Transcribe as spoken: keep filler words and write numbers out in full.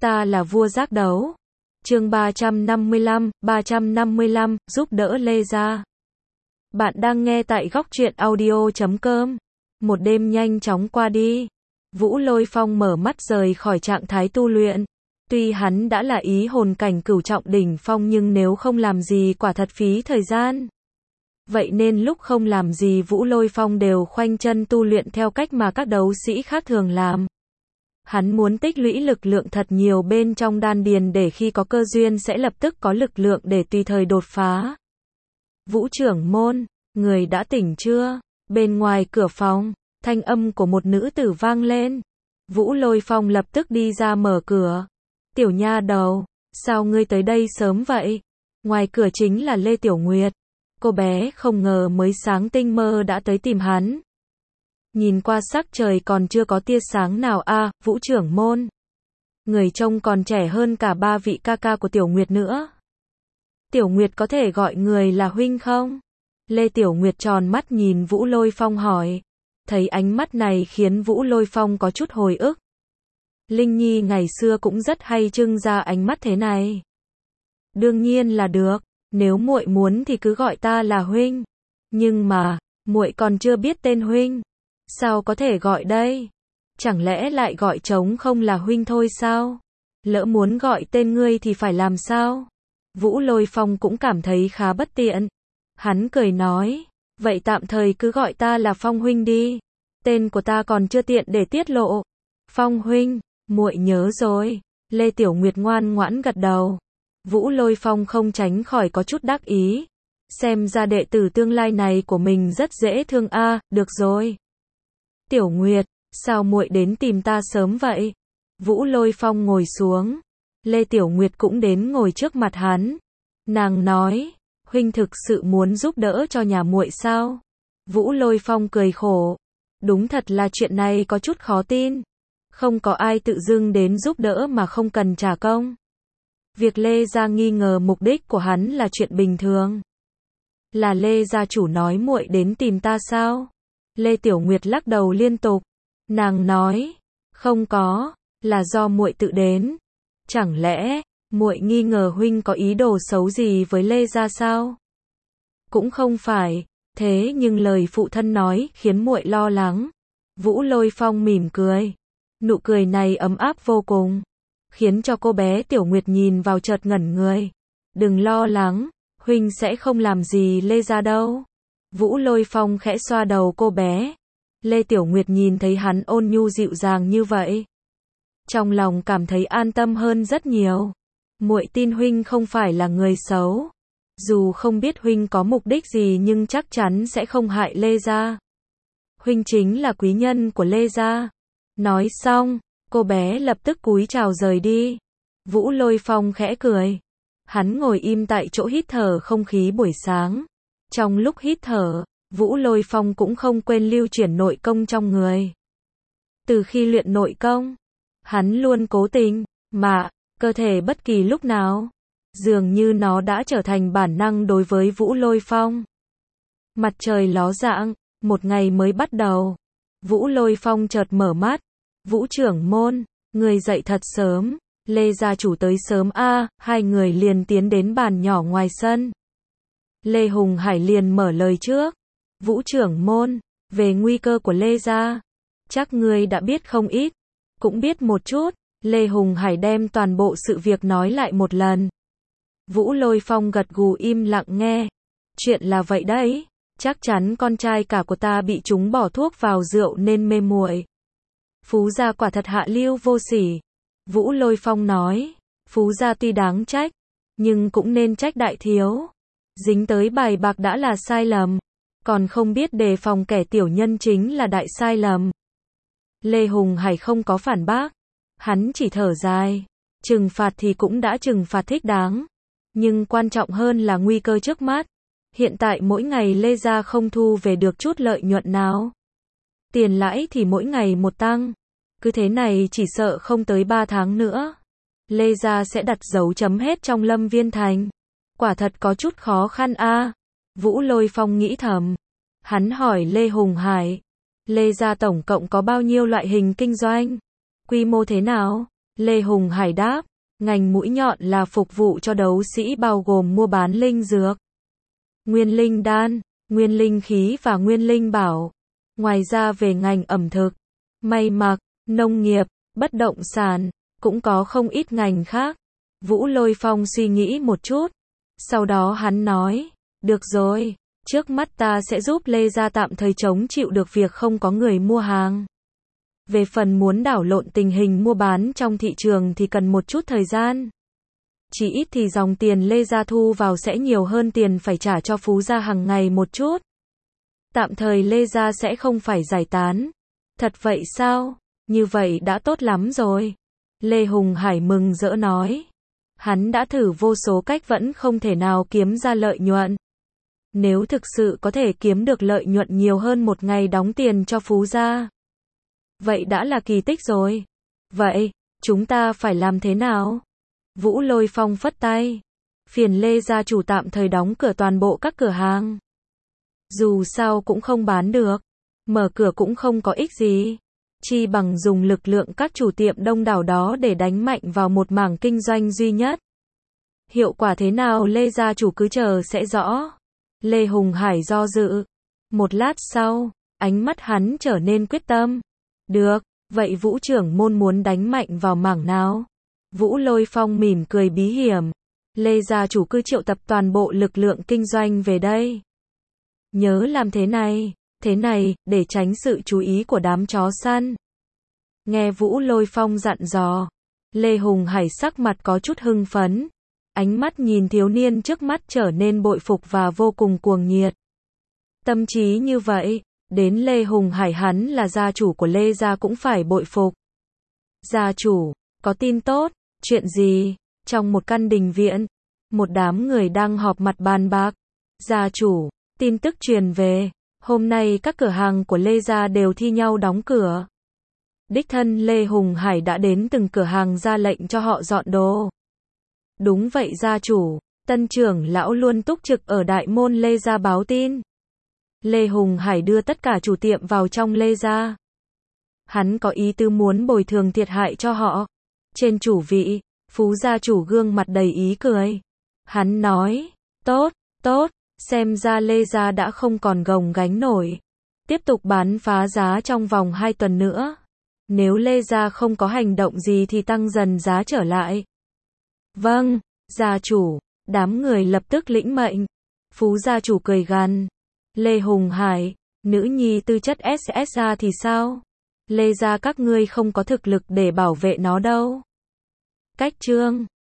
Ta là vua giác đấu. Chương ba trăm năm mươi lăm, ba trăm năm mươi lăm, giúp đỡ Lê Gia. Bạn đang nghe tại góc truyện audio chấm com. Một đêm nhanh chóng qua đi. Vũ Lôi Phong mở mắt rời khỏi trạng thái tu luyện. Tuy hắn đã là ý hồn cảnh cửu trọng đỉnh phong nhưng nếu không làm gì quả thật phí thời gian. Vậy nên lúc không làm gì Vũ Lôi Phong đều khoanh chân tu luyện theo cách mà các đấu sĩ khác thường làm. Hắn muốn tích lũy lực lượng thật nhiều bên trong đan điền để khi có cơ duyên sẽ lập tức có lực lượng để tùy thời đột phá. Vũ trưởng môn, người đã tỉnh chưa? Bên ngoài cửa phòng, thanh âm của một nữ tử vang lên. Vũ Lôi Phong lập tức đi ra mở cửa. Tiểu nha đầu, sao ngươi tới đây sớm vậy? Ngoài cửa chính là Lê Tiểu Nguyệt. Cô bé không ngờ mới sáng tinh mơ đã tới tìm hắn. Nhìn qua sắc trời còn chưa có tia sáng nào a, à, Vũ trưởng môn. Người trông còn trẻ hơn cả ba vị ca ca của Tiểu Nguyệt nữa. Tiểu Nguyệt có thể gọi người là huynh không? Lê Tiểu Nguyệt tròn mắt nhìn Vũ Lôi Phong hỏi. Thấy ánh mắt này khiến Vũ Lôi Phong có chút hồi ức. Linh Nhi ngày xưa cũng rất hay trưng ra ánh mắt thế này. Đương nhiên là được, nếu muội muốn thì cứ gọi ta là huynh. Nhưng mà, muội còn chưa biết tên huynh. Sao có thể gọi đây? Chẳng lẽ lại gọi trống không là huynh thôi sao? Lỡ muốn gọi tên ngươi thì phải làm sao? Vũ Lôi Phong cũng cảm thấy khá bất tiện. Hắn cười nói, vậy tạm thời cứ gọi ta là Phong huynh đi. Tên của ta còn chưa tiện để tiết lộ. Phong huynh, muội nhớ rồi. Lê Tiểu Nguyệt ngoan ngoãn gật đầu. Vũ Lôi Phong không tránh khỏi có chút đắc ý. Xem ra đệ tử tương lai này của mình rất dễ thương a, à, được rồi. Tiểu Nguyệt, sao muội đến tìm ta sớm vậy? Vũ Lôi Phong ngồi xuống. Lê Tiểu Nguyệt cũng đến ngồi trước mặt hắn. Nàng nói, huynh thực sự muốn giúp đỡ cho nhà muội sao? Vũ Lôi Phong cười khổ. Đúng thật là chuyện này có chút khó tin. Không có ai tự dưng đến giúp đỡ mà không cần trả công. Việc Lê Gia nghi ngờ mục đích của hắn là chuyện bình thường. Là Lê gia chủ nói muội đến tìm ta sao? Lê Tiểu Nguyệt lắc đầu liên tục. Nàng nói, không có, là do muội tự đến. Chẳng lẽ, muội nghi ngờ huynh có ý đồ xấu gì với Lê gia sao? Cũng không phải, thế nhưng lời phụ thân nói khiến muội lo lắng. Vũ Lôi Phong mỉm cười. Nụ cười này ấm áp vô cùng, khiến cho cô bé Tiểu Nguyệt nhìn vào chợt ngẩn người. Đừng lo lắng, huynh sẽ không làm gì Lê gia đâu. Vũ Lôi Phong khẽ xoa đầu cô bé. Lê Tiểu Nguyệt nhìn thấy hắn ôn nhu dịu dàng như vậy, trong lòng cảm thấy an tâm hơn rất nhiều. Muội tin huynh không phải là người xấu. Dù không biết huynh có mục đích gì nhưng chắc chắn sẽ không hại Lê gia. Huynh chính là quý nhân của Lê gia. Nói xong, cô bé lập tức cúi chào rời đi. Vũ Lôi Phong khẽ cười. Hắn ngồi im tại chỗ hít thở không khí buổi sáng. Trong lúc hít thở, Vũ Lôi Phong cũng không quên lưu chuyển nội công trong người. Từ khi luyện nội công, hắn luôn cố tình, mà, cơ thể bất kỳ lúc nào. Dường như nó đã trở thành bản năng đối với Vũ Lôi Phong. Mặt trời ló dạng, một ngày mới bắt đầu. Vũ Lôi Phong chợt mở mắt. Vũ trưởng môn, người dậy thật sớm. Lê gia chủ tới sớm a, à, hai người liền tiến đến bàn nhỏ ngoài sân. Lê Hùng Hải liền mở lời trước. Vũ trưởng môn, về nguy cơ của Lê gia, chắc ngươi đã biết không ít. Cũng biết một chút. Lê Hùng Hải đem toàn bộ sự việc nói lại một lần. Vũ Lôi Phong gật gù im lặng nghe. Chuyện là vậy đấy, chắc chắn con trai cả của ta bị chúng bỏ thuốc vào rượu nên mê muội. Phú gia quả thật hạ lưu vô sỉ. Vũ Lôi Phong nói, Phú gia tuy đáng trách, nhưng cũng nên trách đại thiếu. Dính tới bài bạc đã là sai lầm, còn không biết đề phòng kẻ tiểu nhân chính là đại sai lầm. Lê Hùng Hải không có phản bác. Hắn chỉ thở dài. Trừng phạt thì cũng đã trừng phạt thích đáng. Nhưng quan trọng hơn là nguy cơ trước mắt. Hiện tại mỗi ngày Lê gia không thu về được chút lợi nhuận nào. Tiền lãi thì mỗi ngày một tăng. Cứ thế này chỉ sợ không tới ba tháng nữa. Lê gia sẽ đặt dấu chấm hết trong Lâm Viên Thành. Quả thật có chút khó khăn a. À. Vũ Lôi Phong nghĩ thầm. Hắn hỏi Lê Hùng Hải. Lê gia tổng cộng có bao nhiêu loại hình kinh doanh? Quy mô thế nào? Lê Hùng Hải đáp, ngành mũi nhọn là phục vụ cho đấu sĩ bao gồm mua bán linh dược, nguyên linh đan, nguyên linh khí và nguyên linh bảo. Ngoài ra về ngành ẩm thực, may mặc, nông nghiệp, bất động sản, cũng có không ít ngành khác. Vũ Lôi Phong suy nghĩ một chút. Sau đó hắn nói, được rồi, trước mắt ta sẽ giúp Lê Gia tạm thời chống chịu được việc không có người mua hàng. Về phần muốn đảo lộn tình hình mua bán trong thị trường thì cần một chút thời gian. Chỉ ít thì dòng tiền Lê Gia thu vào sẽ nhiều hơn tiền phải trả cho Phú Gia hàng ngày một chút. Tạm thời Lê Gia sẽ không phải giải tán. Thật vậy sao? Như vậy đã tốt lắm rồi. Lê Hùng Hải mừng rỡ nói. Hắn đã thử vô số cách vẫn không thể nào kiếm ra lợi nhuận. Nếu thực sự có thể kiếm được lợi nhuận nhiều hơn một ngày đóng tiền cho Phú Gia, vậy đã là kỳ tích rồi. Vậy, chúng ta phải làm thế nào? Vũ Lôi Phong phất tay. Phiền Lê gia chủ tạm thời đóng cửa toàn bộ các cửa hàng. Dù sao cũng không bán được. Mở cửa cũng không có ích gì. Chi bằng dùng lực lượng các chủ tiệm đông đảo đó để đánh mạnh vào một mảng kinh doanh duy nhất. Hiệu quả thế nào Lê gia chủ cứ chờ sẽ rõ. Lê Hùng Hải do dự. Một lát sau, ánh mắt hắn trở nên quyết tâm. Được, vậy Vũ trưởng môn muốn đánh mạnh vào mảng nào? Vũ Lôi Phong mỉm cười bí hiểm. Lê gia chủ cứ triệu tập toàn bộ lực lượng kinh doanh về đây. Nhớ làm thế này, thế này, để tránh sự chú ý của đám chó săn. Nghe Vũ Lôi Phong dặn dò, Lê Hùng Hải sắc mặt có chút hưng phấn. Ánh mắt nhìn thiếu niên trước mắt trở nên bội phục và vô cùng cuồng nhiệt. Tâm trí như vậy, đến Lê Hùng Hải hắn là gia chủ của Lê gia cũng phải bội phục. Gia chủ, có tin tốt, chuyện gì? Trong một căn đình viện, một đám người đang họp mặt bàn bạc. Gia chủ, tin tức truyền về, hôm nay các cửa hàng của Lê gia đều thi nhau đóng cửa. Đích thân Lê Hùng Hải đã đến từng cửa hàng ra lệnh cho họ dọn đồ. Đúng vậy gia chủ, tân trưởng lão luôn túc trực ở đại môn Lê gia báo tin. Lê Hùng Hải đưa tất cả chủ tiệm vào trong Lê gia. Hắn có ý tư muốn bồi thường thiệt hại cho họ. Trên chủ vị, Phú gia chủ gương mặt đầy ý cười. Hắn nói, tốt, tốt, xem ra Lê gia đã không còn gồng gánh nổi. Tiếp tục bán phá giá trong vòng hai tuần nữa. Nếu Lê gia không có hành động gì thì tăng dần giá trở lại. Vâng, gia chủ, đám người lập tức lĩnh mệnh. Phú gia chủ cười gằn. Lê Hùng Hải, nữ nhi tư chất ét ét gia thì sao? Lê gia các ngươi không có thực lực để bảo vệ nó đâu. Cách chương